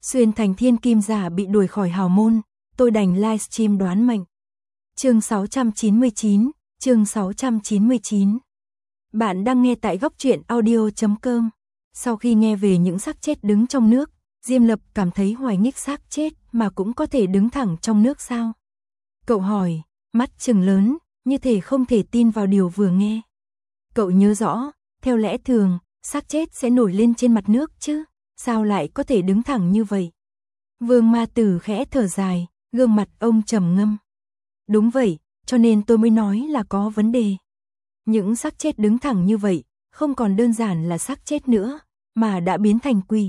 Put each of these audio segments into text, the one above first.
Xuyên thành thiên kim giả bị đuổi khỏi hào môn, tôi đành livestream đoán mệnh. Chương 699, chương 699. Bạn đang nghe tại góc truyện audio.com. Sau khi nghe về những xác chết đứng trong nước, Diêm Lập cảm thấy hoài nghi, xác chết mà cũng có thể đứng thẳng trong nước sao? Cậu hỏi, mắt trừng lớn, như thể không thể tin vào điều vừa nghe. Cậu nhớ rõ, theo lẽ thường, xác chết sẽ nổi lên trên mặt nước chứ, sao lại có thể đứng thẳng như vậy? Vương Ma Tử khẽ thở dài, gương mặt ông trầm ngâm. Đúng vậy, cho nên tôi mới nói là có vấn đề. Những xác chết đứng thẳng như vậy, không còn đơn giản là xác chết nữa, mà đã biến thành quỷ.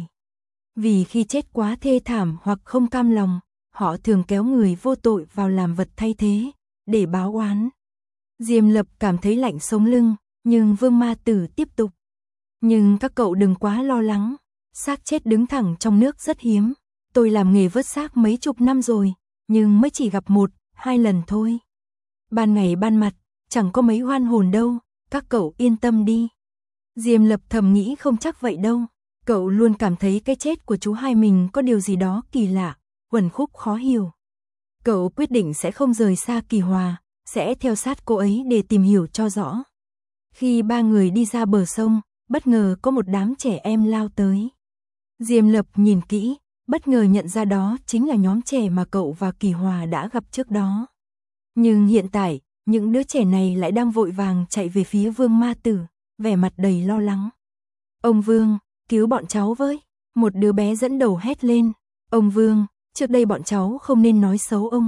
Vì khi chết quá thê thảm hoặc không cam lòng, họ thường kéo người vô tội vào làm vật thay thế, để báo oán. Diêm Lập cảm thấy lạnh sống lưng, nhưng Vương Ma Tử tiếp tục. Nhưng các cậu đừng quá lo lắng, xác chết đứng thẳng trong nước rất hiếm. Tôi làm nghề vớt xác mấy chục năm rồi, nhưng mới chỉ gặp 1-2 lần thôi. Ban ngày ban mặt, chẳng có mấy oan hồn đâu, các cậu yên tâm đi. Diêm Lập thầm nghĩ không chắc vậy đâu. Cậu luôn cảm thấy cái chết của chú hai mình có điều gì đó kỳ lạ, uẩn khúc khó hiểu. Cậu quyết định sẽ không rời xa Kỳ Hòa, sẽ theo sát cô ấy để tìm hiểu cho rõ. Khi ba người đi ra bờ sông, bất ngờ có một đám trẻ em lao tới. Diêm Lập nhìn kỹ, bất ngờ nhận ra đó chính là nhóm trẻ mà cậu và Kỳ Hòa đã gặp trước đó. Nhưng hiện tại, những đứa trẻ này lại đang vội vàng chạy về phía Vương Ma Tử, vẻ mặt đầy lo lắng. Ông Vương, cứu bọn cháu với. Một đứa bé dẫn đầu hét lên. Ông Vương, trước đây bọn cháu không nên nói xấu ông.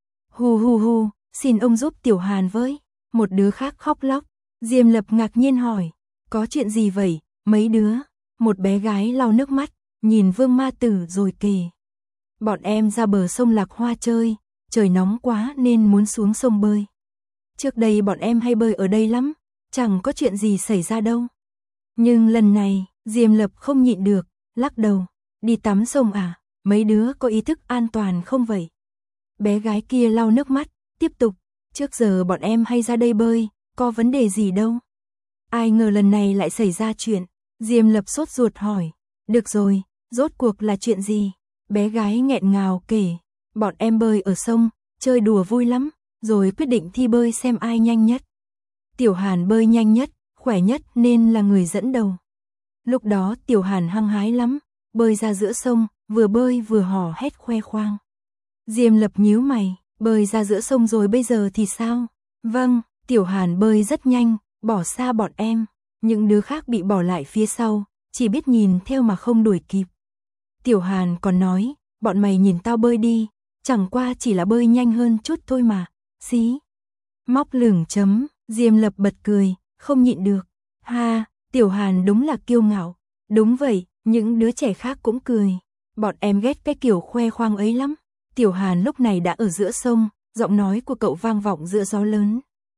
Hu hu hu, xin ông giúp Tiểu Hàn với. Một đứa khác khóc lóc. Diêm Lập ngạc nhiên hỏi, có chuyện gì vậy, mấy đứa? Một bé gái lau nước mắt, nhìn Vương Ma Tử rồi kể. Bọn em ra bờ sông Lạc Hoa chơi, trời nóng quá nên muốn xuống sông bơi. Trước đây bọn em hay bơi ở đây lắm, chẳng có chuyện gì xảy ra đâu. Nhưng lần này, Diêm Lập không nhịn được, lắc đầu. Đi tắm sông à, mấy đứa có ý thức an toàn không vậy? Bé gái kia lau nước mắt, tiếp tục. Trước giờ bọn em hay ra đây bơi, có vấn đề gì đâu. Ai ngờ lần này lại xảy ra chuyện. Diêm Lập sốt ruột hỏi. Được rồi, rốt cuộc là chuyện gì? Bé gái nghẹn ngào kể. Bọn em bơi ở sông, chơi đùa vui lắm, rồi quyết định thi bơi xem ai nhanh nhất. Tiểu Hàn bơi nhanh nhất, khỏe nhất nên là người dẫn đầu. Lúc đó Tiểu Hàn hăng hái lắm, bơi ra giữa sông, vừa bơi vừa hò hét khoe khoang. Diêm Lập nhíu mày, bơi ra giữa sông rồi bây giờ thì sao? Vâng, Tiểu Hàn bơi rất nhanh, bỏ xa bọn em. Những đứa khác bị bỏ lại phía sau, chỉ biết nhìn theo mà không đuổi kịp. Tiểu Hàn còn nói, bọn mày nhìn tao bơi đi, chẳng qua chỉ là bơi nhanh hơn chút thôi mà. Xí. Móc lửng chấm, Diêm Lập bật cười, không nhịn được. Ha, Tiểu Hàn đúng là kiêu ngạo. Đúng vậy, những đứa trẻ khác cũng cười. Bọn em ghét cái kiểu khoe khoang ấy lắm. Tiểu Hàn lúc này đã ở giữa sông, giọng nói của cậu vang vọng giữa gió lớn.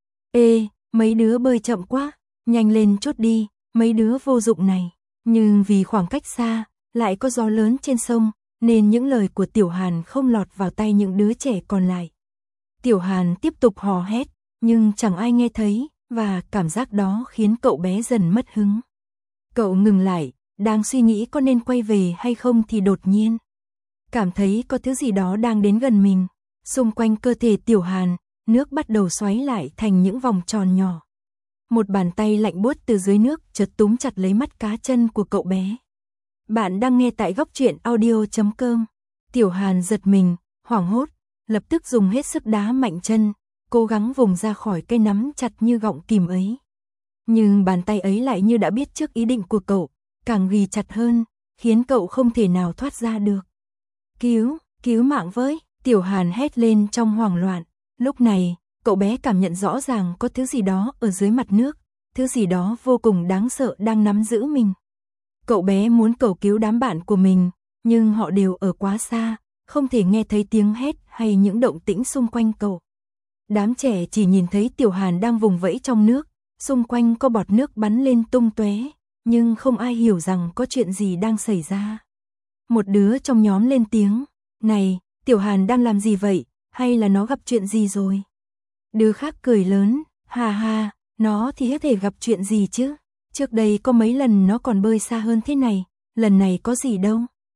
Ê, mấy đứa bơi chậm quá, nhanh lên chút đi, mấy đứa vô dụng này. Nhưng vì khoảng cách xa, lại có gió lớn trên sông, nên những lời của Tiểu Hàn không lọt vào tay những đứa trẻ còn lại. Tiểu Hàn tiếp tục hò hét, nhưng chẳng ai nghe thấy, và cảm giác đó khiến cậu bé dần mất hứng. Cậu ngừng lại, đang suy nghĩ có nên quay về hay không thì đột nhiên cảm thấy có thứ gì đó đang đến gần mình. Xung quanh cơ thể Tiểu Hàn, nước bắt đầu xoáy lại thành những vòng tròn nhỏ. Một bàn tay lạnh buốt từ dưới nước chợt túm chặt lấy mắt cá chân của cậu bé. Bạn đang nghe tại góc truyện audio.com. Tiểu Hàn giật mình, hoảng hốt, lập tức dùng hết sức đá mạnh chân, cố gắng vùng ra khỏi cây nắm chặt như gọng kìm ấy. Nhưng bàn tay ấy lại như đã biết trước ý định của cậu, càng ghi chặt hơn, khiến cậu không thể nào thoát ra được. Cứu mạng với, Tiểu Hàn hét lên trong hoảng loạn. Lúc này, cậu bé cảm nhận rõ ràng có thứ gì đó ở dưới mặt nước, thứ gì đó vô cùng đáng sợ đang nắm giữ mình. Cậu bé muốn cầu cứu đám bạn của mình, nhưng họ đều ở quá xa, không thể nghe thấy tiếng hét hay những động tĩnh xung quanh cậu. Đám trẻ chỉ nhìn thấy Tiểu Hàn đang vùng vẫy trong nước, xung quanh có bọt nước bắn lên tung tóe, nhưng không ai hiểu rằng có chuyện gì đang xảy ra. Một đứa trong nhóm lên tiếng, này, Tiểu Hàn đang làm gì vậy, hay là nó gặp chuyện gì rồi? Đứa khác cười lớn, ha ha, nó thì có thể gặp chuyện gì chứ? Trước đây có mấy lần nó còn bơi xa hơn thế này, lần này có gì đâu.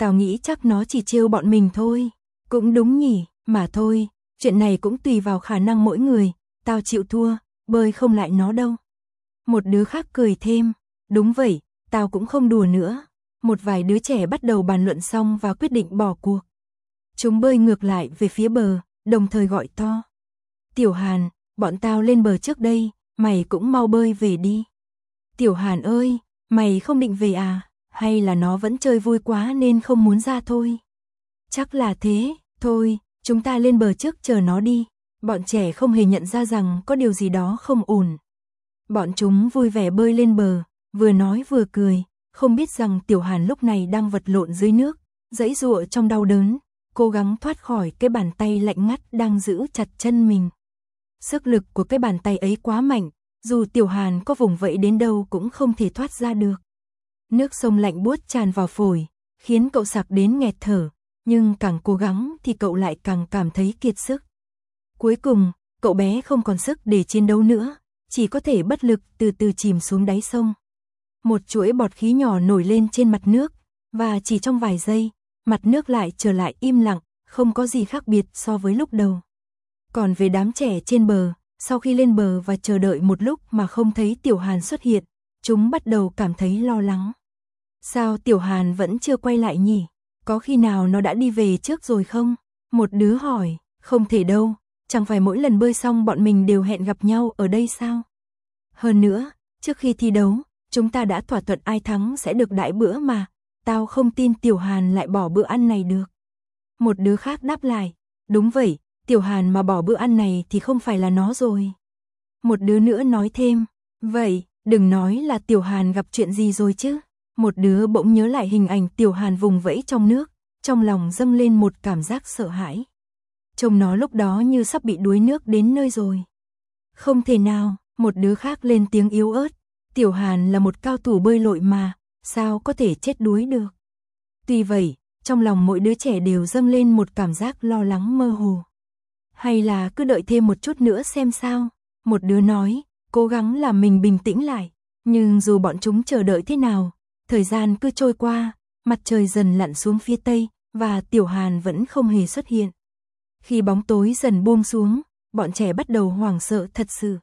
Tao nghĩ chắc nó chỉ trêu bọn mình thôi. Cũng đúng nhỉ, mà thôi, chuyện này cũng tùy vào khả năng mỗi người, tao chịu thua, bơi không lại nó đâu. Một đứa khác cười thêm, đúng vậy, tao cũng không đùa nữa. Một vài đứa trẻ bắt đầu bàn luận xong và quyết định bỏ cuộc. Chúng bơi ngược lại về phía bờ, đồng thời gọi to. Tiểu Hàn, bọn tao lên bờ trước đây, mày cũng mau bơi về đi. Tiểu Hàn ơi, mày không định về à, hay là nó vẫn chơi vui quá nên không muốn ra thôi? Chắc là thế, thôi, chúng ta lên bờ trước chờ nó đi. Bọn trẻ không hề nhận ra rằng có điều gì đó không ổn. Bọn chúng vui vẻ bơi lên bờ, vừa nói vừa cười, không biết rằng Tiểu Hàn lúc này đang vật lộn dưới nước, giãy giụa trong đau đớn, cố gắng thoát khỏi cái bàn tay lạnh ngắt đang giữ chặt chân mình. Sức lực của cái bàn tay ấy quá mạnh, dù Tiểu Hàn có vùng vẫy đến đâu cũng không thể thoát ra được. Nước sông lạnh buốt tràn vào phổi, khiến cậu sặc đến nghẹt thở, nhưng càng cố gắng thì cậu lại càng cảm thấy kiệt sức. Cuối cùng, cậu bé không còn sức để chiến đấu nữa, chỉ có thể bất lực từ từ chìm xuống đáy sông. Một chuỗi bọt khí nhỏ nổi lên trên mặt nước, và chỉ trong vài giây, mặt nước lại trở lại im lặng, không có gì khác biệt so với lúc đầu. Còn về đám trẻ trên bờ, sau khi lên bờ và chờ đợi một lúc mà không thấy Tiểu Hàn xuất hiện, chúng bắt đầu cảm thấy lo lắng. Sao Tiểu Hàn vẫn chưa quay lại nhỉ? Có khi nào nó đã đi về trước rồi không? Một đứa hỏi, không thể đâu, chẳng phải mỗi lần bơi xong bọn mình đều hẹn gặp nhau ở đây sao? Hơn nữa, trước khi thi đấu, chúng ta đã thỏa thuận ai thắng sẽ được đãi bữa mà, tao không tin Tiểu Hàn lại bỏ bữa ăn này được. Một đứa khác đáp lại, đúng vậy, Tiểu Hàn mà bỏ bữa ăn này thì không phải là nó rồi. Một đứa nữa nói thêm, vậy, đừng nói là Tiểu Hàn gặp chuyện gì rồi chứ. Một đứa bỗng nhớ lại hình ảnh Tiểu Hàn vùng vẫy trong nước, trong lòng dâng lên một cảm giác sợ hãi. Trông nó lúc đó như sắp bị đuối nước đến nơi rồi. Không thể nào, một đứa khác lên tiếng yếu ớt, Tiểu Hàn là một cao thủ bơi lội mà, sao có thể chết đuối được. Tuy vậy, trong lòng mỗi đứa trẻ đều dâng lên một cảm giác lo lắng mơ hồ. Hay là cứ đợi thêm một chút nữa xem sao, một đứa nói, cố gắng làm mình bình tĩnh lại. Nhưng dù bọn chúng chờ đợi thế nào, thời gian cứ trôi qua, mặt trời dần lặn xuống phía tây, và Tiểu Hàn vẫn không hề xuất hiện. Khi bóng tối dần buông xuống, bọn trẻ bắt đầu hoảng sợ thật sự.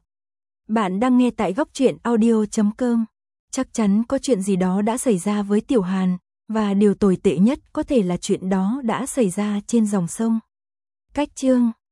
Bạn đang nghe tại Góc Truyện Audio.com. Chắc chắn có chuyện gì đó đã xảy ra với Tiểu Hàn, và điều tồi tệ nhất có thể là chuyện đó đã xảy ra trên dòng sông. Cách chương